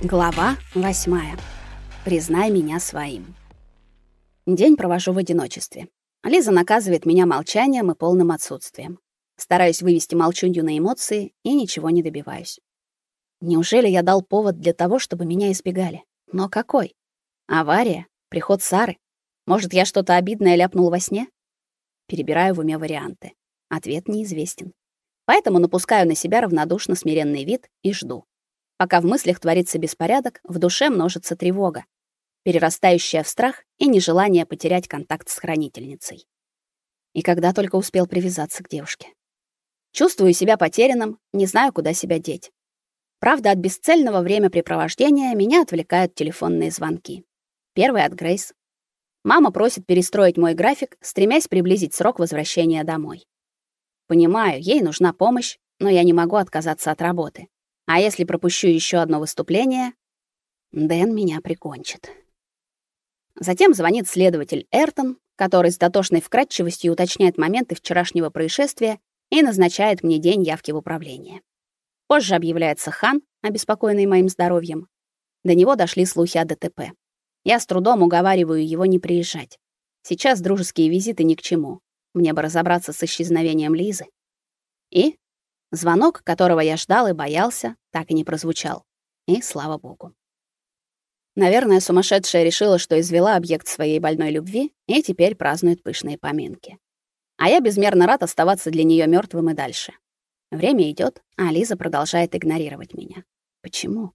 Глава 8. Признай меня своим. День провожу в одиночестве. Лиза наказывает меня молчанием и полным отсутствием. Стараюсь вывести молчунью на эмоции и ничего не добиваюсь. Неужели я дал повод для того, чтобы меня избегали? Но какой? Авария? Приход Сары? Может, я что-то обидное ляпнул во сне? Перебираю в уме варианты. Ответ неизвестен. Поэтому напускаю на себя равнодушно смиренный вид и жду. Пока в мыслях творится беспорядок, в душе множится тревога, перерастающая в страх и нежелание потерять контакт с хранительницей. И когда только успел привязаться к девушке. Чувствую себя потерянным, не знаю, куда себя деть. Правда, от бесцельного времяпрепровождения меня отвлекают телефонные звонки. Первый от Грейс. Мама просит перестроить мой график, стремясь приблизить срок возвращения домой. Понимаю, ей нужна помощь, но я не могу отказаться от работы. А если пропущу еще одно выступление, Дэн меня прикончит. Затем звонит следователь Эртон, который с дотошной вкратчивостью уточняет моменты вчерашнего происшествия и назначает мне день явки в управление. Позже объявляется Хан, обеспокоенный моим здоровьем. До него дошли слухи о ДТП. Я с трудом уговариваю его не приезжать. Сейчас дружеские визиты ни к чему. Мне бы разобраться с исчезновением Лизы. И звонок, которого я ждал и боялся, так и не прозвучал. И слава богу. Наверное, сумасшедшая решила, что извела объект своей больной любви и теперь празднует пышные поминки. А я безмерно рад оставаться для нее мертвым и дальше. Время идет, а Лиза продолжает игнорировать меня. Почему?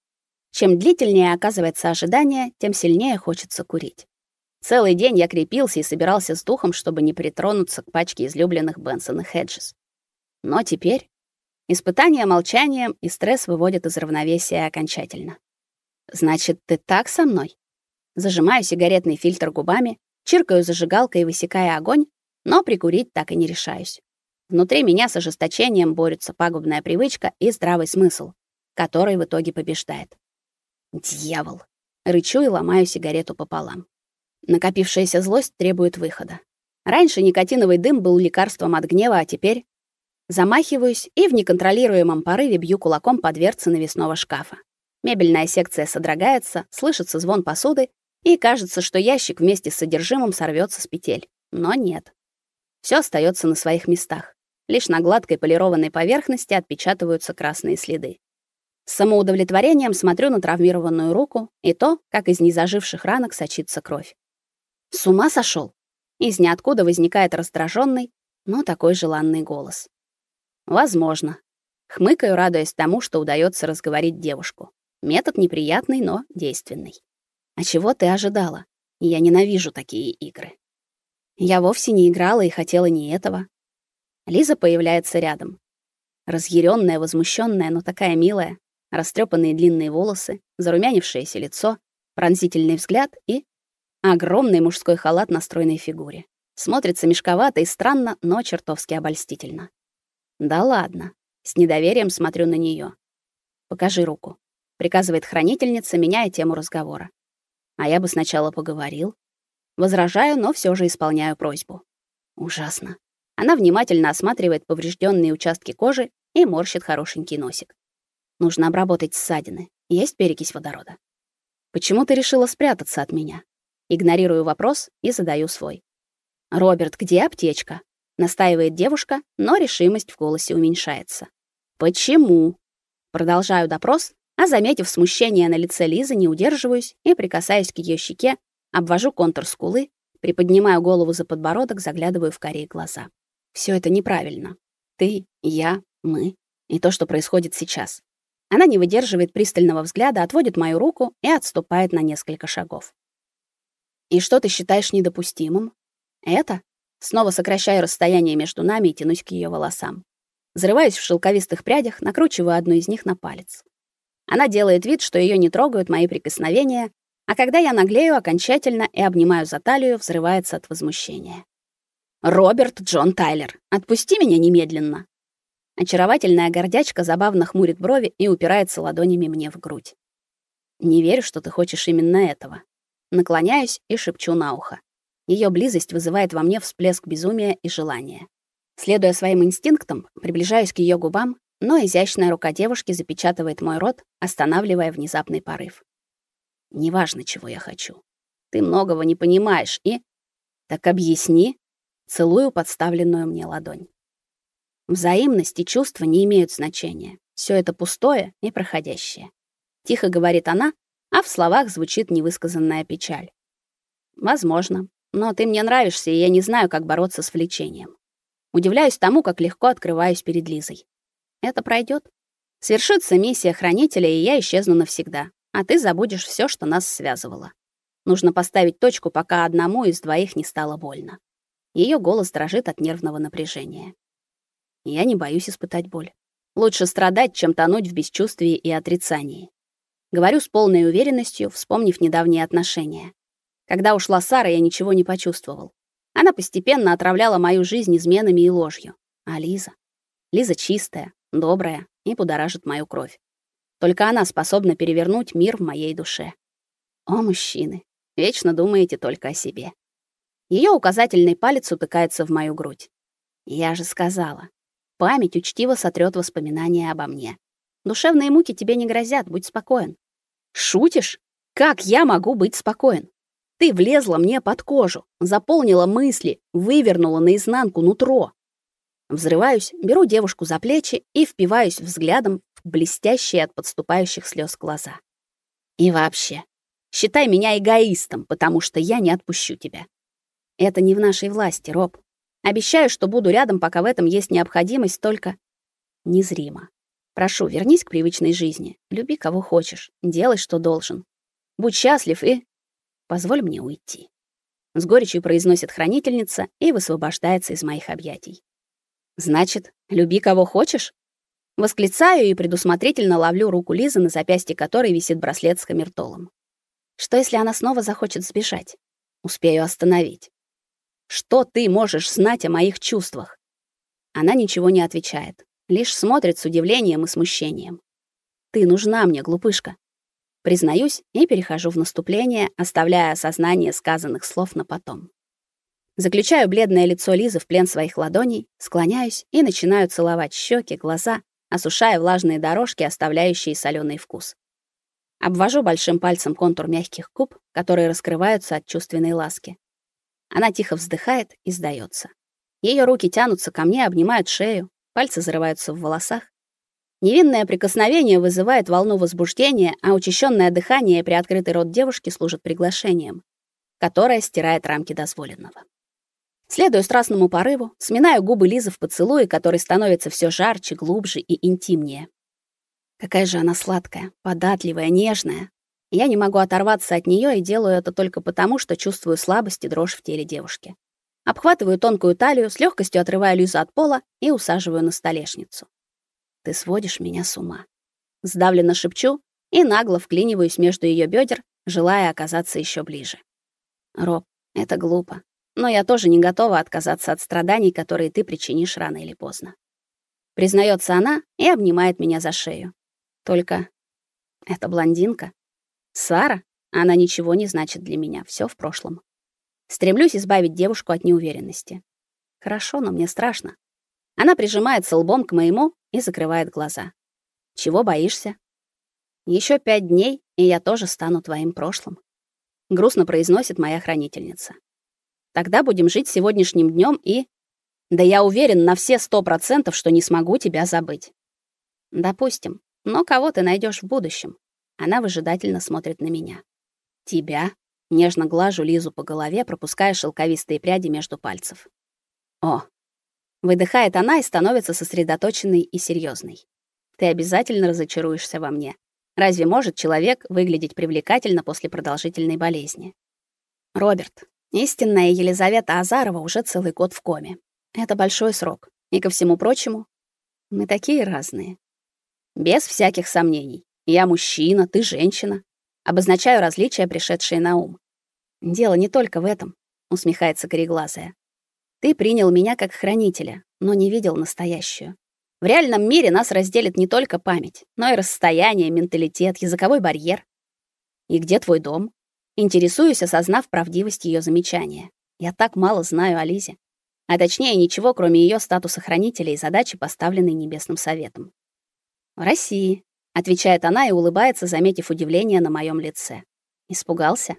Чем длительнее оказывается ожидание, тем сильнее хочется курить. Целый день я крепился и собирался с духом, чтобы не притронуться к пачке излюбленных Бенсон и Хеджес. Но теперь испытание молчанием и стресс выводят из равновесия окончательно. Значит, ты так со мной? Зажимаю сигаретный фильтр губами, чиркаю зажигалкой, высекая огонь, но прикурить так и не решаюсь. Внутри меня с ожесточением борются пагубная привычка и здравый смысл, который в итоге побеждает. Дьявол! Рычу и ломаю сигарету пополам. Накопившаяся злость требует выхода. Раньше никотиновый дым был лекарством от гнева, а теперь замахиваюсь и в неконтролируемом порыве бью кулаком по дверце навесного шкафа. Мебельная секция содрогается, слышится звон посуды, и кажется, что ящик вместе с содержимым сорвётся с петель. Но нет. Всё остаётся на своих местах. Лишь на гладкой полированной поверхности отпечатываются красные следы. С самоудовлетворением смотрю на травмированную руку и то, как из незаживших ранок сочится кровь. С ума сошёл? Из ниоткуда возникает раздражённый, но такой желанный голос. Возможно. Хмыкаю, радуясь тому, что удаётся разговорить девушку. Метод неприятный, но действенный. А чего ты ожидала? Я ненавижу такие игры. Я вовсе не играла и хотела не этого. Лиза появляется рядом. Разъярённая, возмущённая, но такая милая. Растрёпанные длинные волосы, зарумянившееся лицо, пронзительный взгляд и огромный мужской халат на стройной фигуре. Смотрится мешковато и странно, но чертовски обольстительно. Да ладно. С недоверием смотрю на неё. Покажи руку, приказывает хранительница, меняя тему разговора. А я бы сначала поговорил. Возражаю, но всё же исполняю просьбу. Ужасно. Она внимательно осматривает повреждённые участки кожи и морщит хорошенький носик. Нужно обработать ссадины. Есть перекись водорода. Почему ты решила спрятаться от меня? Игнорирую вопрос и задаю свой. Роберт, где аптечка? Настаивает девушка, но решимость в голосе уменьшается. Почему? Продолжаю допрос, а заметив смущение на лице Лизы, не удерживаюсь и прикасаюсь к её щеке, обвожу контур скулы, приподнимаю голову за подбородок, заглядываю в карие глаза. Всё это неправильно. Ты, я, мы и то, что происходит сейчас. Она не выдерживает пристального взгляда, отводит мою руку и отступает на несколько шагов. И что ты считаешь недопустимым? Это? Снова сокращаю расстояние между нами и тянусь к её волосам. Взрываюсь в шелковистых прядях, накручиваю одну из них на палец. Она делает вид, что её не трогают мои прикосновения, а когда я наглею окончательно и обнимаю за талию, взрывается от возмущения. «Роберт Джон Тайлер, отпусти меня немедленно!» Очаровательная гордячка забавно хмурит брови и упирается ладонями мне в грудь. «Не верю, что ты хочешь именно этого». Наклоняюсь и шепчу на ухо. Её близость вызывает во мне всплеск безумия и желания. Следуя своим инстинктам, приближаюсь к её губам, но изящная рука девушки запечатывает мой рот, останавливая внезапный порыв. Неважно, чего я хочу. Ты многого не понимаешь и... Так объясни. Целую подставленную мне ладонь. Взаимность и чувства не имеют значения. Всё это пустое и проходящее. Тихо говорит она, а в словах звучит невысказанная печаль. Возможно, но ты мне нравишься, и я не знаю, как бороться с влечением. Удивляюсь тому, как легко открываюсь перед Лизой. Это пройдёт. Свершится миссия хранителя, и я исчезну навсегда, а ты забудешь всё, что нас связывало. Нужно поставить точку, пока одному из двоих не стало больно. Её голос дрожит от нервного напряжения. Я не боюсь испытать боль. Лучше страдать, чем тонуть в бесчувствии и отрицании. Говорю с полной уверенностью, вспомнив недавние отношения. Когда ушла Сара, я ничего не почувствовал. Она постепенно отравляла мою жизнь изменами и ложью. А Лиза чистая, добрая и будоражит мою кровь. Только она способна перевернуть мир в моей душе. О, мужчины, вечно думаете только о себе. Её указательный палец утыкается в мою грудь. Я же сказала. Память учтиво сотрёт воспоминания обо мне. Душевные муки тебе не грозят, будь спокоен. Шутишь? Как я могу быть спокоен? Ты влезла мне под кожу, заполнила мысли, вывернула наизнанку нутро. Взрываюсь, беру девушку за плечи и впиваюсь взглядом в блестящие от подступающих слёз глаза. И вообще, считай меня эгоистом, потому что я не отпущу тебя. Это не в нашей власти, Роб. Обещаю, что буду рядом, пока в этом есть необходимость, только незримо. Прошу, вернись к привычной жизни. Люби кого хочешь, делай, что должен. Будь счастлив и позволь мне уйти. С горечью произносит хранительница и высвобождается из моих объятий. Значит, люби кого хочешь? Восклицаю и предусмотрительно ловлю руку Лизы, на запястье которой висит браслет с камертолом. Что если она снова захочет сбежать? Успею остановить. Что ты можешь знать о моих чувствах? Она ничего не отвечает, лишь смотрит с удивлением и смущением. Ты нужна мне, глупышка. Признаюсь и перехожу в наступление, оставляя осознание сказанных слов на потом. Заключаю бледное лицо Лизы в плен своих ладоней, склоняюсь и начинаю целовать щеки, глаза, осушая влажные дорожки, оставляющие солёный вкус. Обвожу большим пальцем контур мягких губ, которые раскрываются от чувственной ласки. Она тихо вздыхает и сдаётся. Её руки тянутся ко мне, обнимают шею, пальцы зарываются в волосах. Невинное прикосновение вызывает волну возбуждения, а учащённое дыхание и приоткрытый рот девушки служат приглашением, которое стирает рамки дозволенного. Следуя страстному порыву, сминаю губы Лизы в поцелуе, который становится всё жарче, глубже и интимнее. Какая же она сладкая, податливая, нежная. Я не могу оторваться от неё и делаю это только потому, что чувствую слабость и дрожь в теле девушки. Обхватываю тонкую талию, с лёгкостью отрываю Лизу от пола и усаживаю на столешницу. Ты сводишь меня с ума. Сдавленно шепчу и нагло вклиниваюсь между её бёдер, желая оказаться ещё ближе. Роб, это глупо, но я тоже не готова отказаться от страданий, которые ты причинишь рано или поздно. Признается она и обнимает меня за шею. Только эта блондинка, Сара, она ничего не значит для меня, всё в прошлом. Стремлюсь избавить девушку от неуверенности. Хорошо, но мне страшно. Она прижимается лбом к моему и закрывает глаза. Чего боишься? Ещё 5 дней, и я тоже стану твоим прошлым. Грустно произносит моя хранительница. Тогда будем жить сегодняшним днём и... Да я уверен на все 100%, что не смогу тебя забыть. Допустим, но кого ты найдёшь в будущем? Она выжидательно смотрит на меня. Тебя? Нежно глажу Лизу по голове, пропуская шелковистые пряди между пальцев. О. Выдыхает она и становится сосредоточенной и серьёзной. Ты обязательно разочаруешься во мне. Разве может человек выглядеть привлекательно после продолжительной болезни? Роберт, истинная Елизавета Азарова уже целый год в коме. Это большой срок. И ко всему прочему, мы такие разные. Без всяких сомнений. Я мужчина, ты женщина. Обозначаю различия, пришедшие на ум. Дело не только в этом, усмехается кореглазая. Ты принял меня как хранителя, но не видел настоящую. В реальном мире нас разделит не только память, но и расстояние, менталитет, языковой барьер. И где твой дом? Интересуюсь, осознав правдивость её замечания. Я так мало знаю о Лизе. А точнее, ничего, кроме её статуса хранителя и задачи, поставленной Небесным Советом. В России, отвечает она и улыбается, заметив удивление на моем лице. Испугался?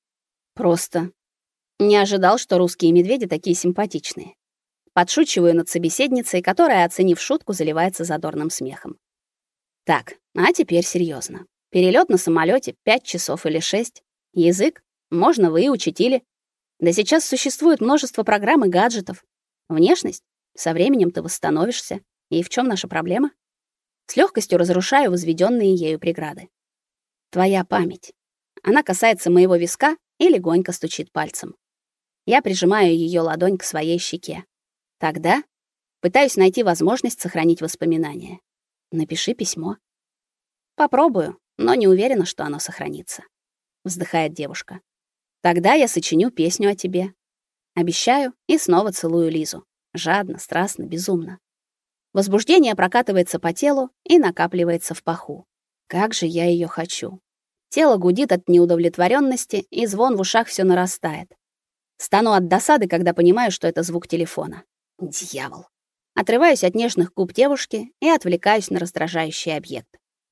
Просто не ожидал, что русские медведи такие симпатичные. Подшучиваю над собеседницей, которая, оценив шутку, заливается задорным смехом. Так, а теперь серьезно. Перелет на самолете 5 часов или 6. Язык можно выучить или... Да сейчас существует множество программ и гаджетов. Внешность? Со временем ты восстановишься. И в чем наша проблема? С легкостью разрушаю возведенные ею преграды. Твоя память. Она касается моего виска и легонько стучит пальцем. Я прижимаю ее ладонь к своей щеке. Тогда пытаюсь найти возможность сохранить воспоминания. Напиши письмо. Попробую, но не уверена, что оно сохранится. Вздыхает девушка. Тогда я сочиню песню о тебе. Обещаю и снова целую Лизу. Жадно, страстно, безумно. Возбуждение прокатывается по телу и накапливается в паху. Как же я ее хочу. Тело гудит от неудовлетворенности, и звон в ушах все нарастает. Стану от досады, когда понимаю, что это звук телефона. Дьявол. Отрываюсь от нежных губ девушки и отвлекаюсь на раздражающий объект.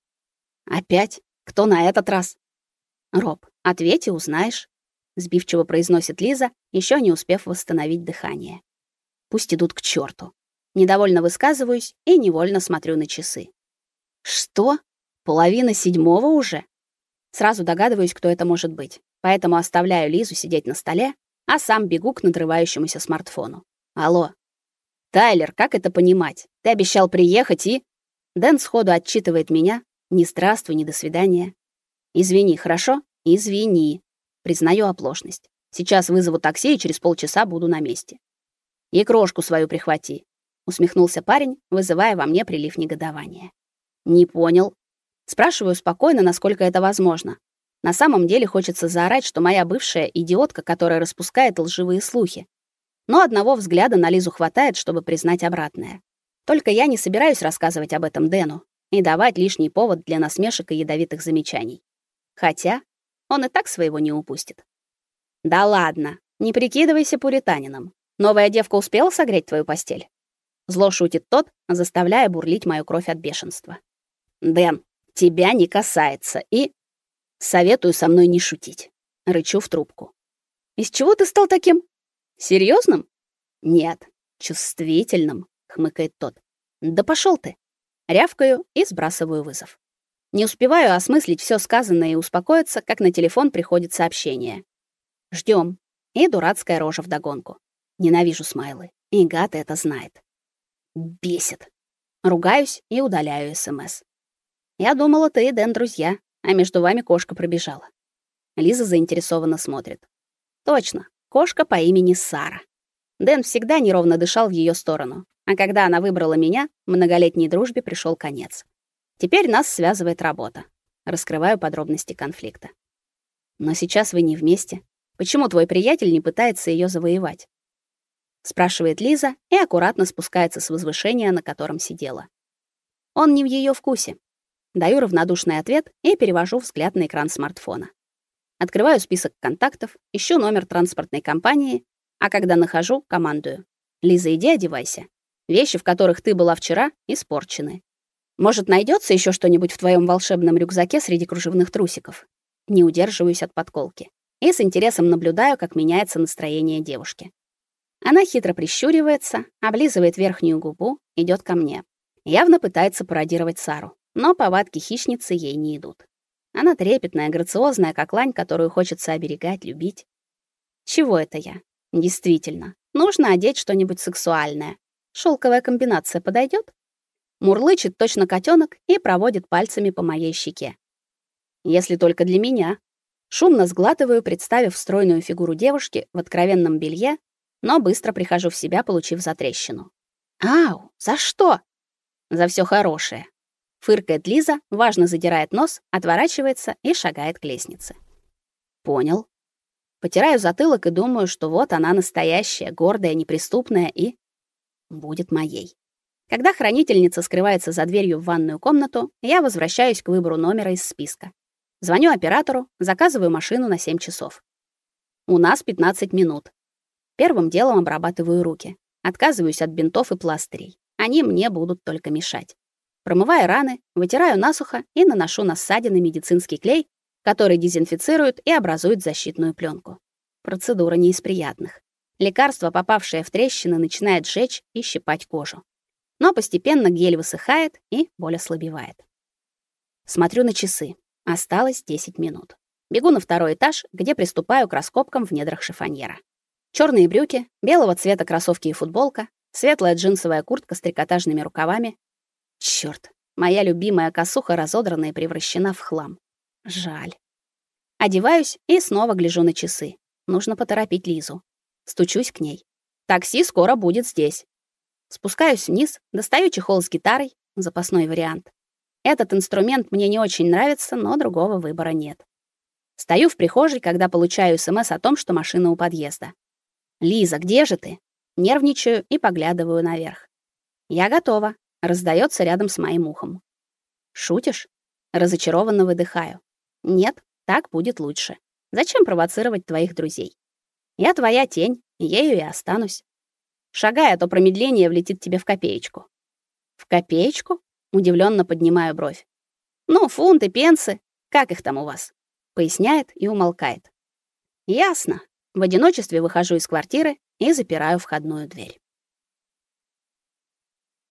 Опять? Кто на этот раз? Роб, ответь и узнаешь, сбивчиво произносит Лиза, еще не успев восстановить дыхание. Пусть идут к черту. Недовольно высказываюсь и невольно смотрю на часы. Что? 6:30 уже? Сразу догадываюсь, кто это может быть. Поэтому оставляю Лизу сидеть на столе, а сам бегу к надрывающемуся смартфону. Алло. Тайлер, как это понимать? Ты обещал приехать и... Дэн сходу отчитывает меня. Ни здравствуй, ни до свидания. Извини, хорошо? Извини. Признаю оплошность. Сейчас вызову такси и через полчаса буду на месте. И крошку свою прихвати. Усмехнулся парень, вызывая во мне прилив негодования. Не понял. Спрашиваю спокойно, насколько это возможно. На самом деле хочется заорать, что моя бывшая идиотка, которая распускает лживые слухи. Но одного взгляда на Лизу хватает, чтобы признать обратное. Только я не собираюсь рассказывать об этом Дэну и давать лишний повод для насмешек и ядовитых замечаний. Хотя он и так своего не упустит. Да ладно, не прикидывайся пуританином. Новая девка успела согреть твою постель? Зло шутит тот, заставляя бурлить мою кровь от бешенства. Дэн, тебя не касается, и советую со мной не шутить. Рычу в трубку. Из чего ты стал таким серьезным? Нет, чувствительным, хмыкает тот. Да пошел ты. Рявкаю и сбрасываю вызов. Не успеваю осмыслить все сказанное и успокоиться, как на телефон приходит сообщение. Ждем. И дурацкая рожа вдогонку. Ненавижу смайлы. И гад это знает. Бесит. Ругаюсь и удаляю СМС. Я думала, ты и Дэн друзья, а между вами кошка пробежала. Лиза заинтересованно смотрит. Точно, кошка по имени Сара. Дэн всегда неровно дышал в ее сторону, а когда она выбрала меня, многолетней дружбе пришел конец. Теперь нас связывает работа. Раскрываю подробности конфликта. Но сейчас вы не вместе. Почему твой приятель не пытается ее завоевать? Спрашивает Лиза и аккуратно спускается с возвышения, на котором сидела. Он не в ее вкусе. Даю равнодушный ответ и перевожу взгляд на экран смартфона. Открываю список контактов, ищу номер транспортной компании, а когда нахожу, командую. Лиза, иди одевайся. Вещи, в которых ты была вчера, испорчены. Может, найдется еще что-нибудь в твоем волшебном рюкзаке среди кружевных трусиков? Не удерживаюсь от подколки. И с интересом наблюдаю, как меняется настроение девушки. Она хитро прищуривается, облизывает верхнюю губу, идет ко мне. Явно пытается пародировать Сару, но повадки хищницы ей не идут. Она трепетная, грациозная, как лань, которую хочется оберегать, любить. Чего это я? Действительно, нужно одеть что-нибудь сексуальное. Шелковая комбинация подойдет? Мурлычет точно котенок и проводит пальцами по моей щеке. Если только для меня. Шумно сглатываю, представив стройную фигуру девушки в откровенном белье, но быстро прихожу в себя, получив затрещину. Ау, за что? За все хорошее. Фыркает Лиза, важно задирает нос, отворачивается и шагает к лестнице. Понял. Потираю затылок и думаю, что вот она настоящая, гордая, неприступная и будет моей. Когда хранительница скрывается за дверью в ванную комнату, я возвращаюсь к выбору номера из списка. Звоню оператору, заказываю машину на 7 часов. У нас 15 минут. Первым делом обрабатываю руки. Отказываюсь от бинтов и пластырей. Они мне будут только мешать. Промываю раны, вытираю насухо и наношу на ссадины медицинский клей, который дезинфицирует и образует защитную пленку. Процедура не из приятных. Лекарство, попавшее в трещины, начинает жечь и щипать кожу. Но постепенно гель высыхает и боль ослабевает. Смотрю на часы. Осталось 10 минут. Бегу на второй этаж, где приступаю к раскопкам в недрах шифоньера. Черные брюки, белого цвета кроссовки и футболка, светлая джинсовая куртка с трикотажными рукавами. Чёрт, моя любимая косуха разодрана и превращена в хлам. Жаль. Одеваюсь и снова гляжу на часы. Нужно поторопить Лизу. Стучусь к ней. Такси скоро будет здесь. Спускаюсь вниз, достаю чехол с гитарой, запасной вариант. Этот инструмент мне не очень нравится, но другого выбора нет. Стою в прихожей, когда получаю СМС о том, что машина у подъезда. «Лиза, где же ты?» Нервничаю и поглядываю наверх. «Я готова», — раздается рядом с моим ухом. «Шутишь?» Разочарованно выдыхаю. «Нет, так будет лучше. Зачем провоцировать твоих друзей? Я твоя тень, ею и останусь. Шагай, а то промедление влетит тебе в копеечку». «В копеечку?» Удивленно поднимаю бровь. «Ну, фунты, пенсы, как их там у вас?» Поясняет и умолкает. «Ясно». В одиночестве выхожу из квартиры и запираю входную дверь.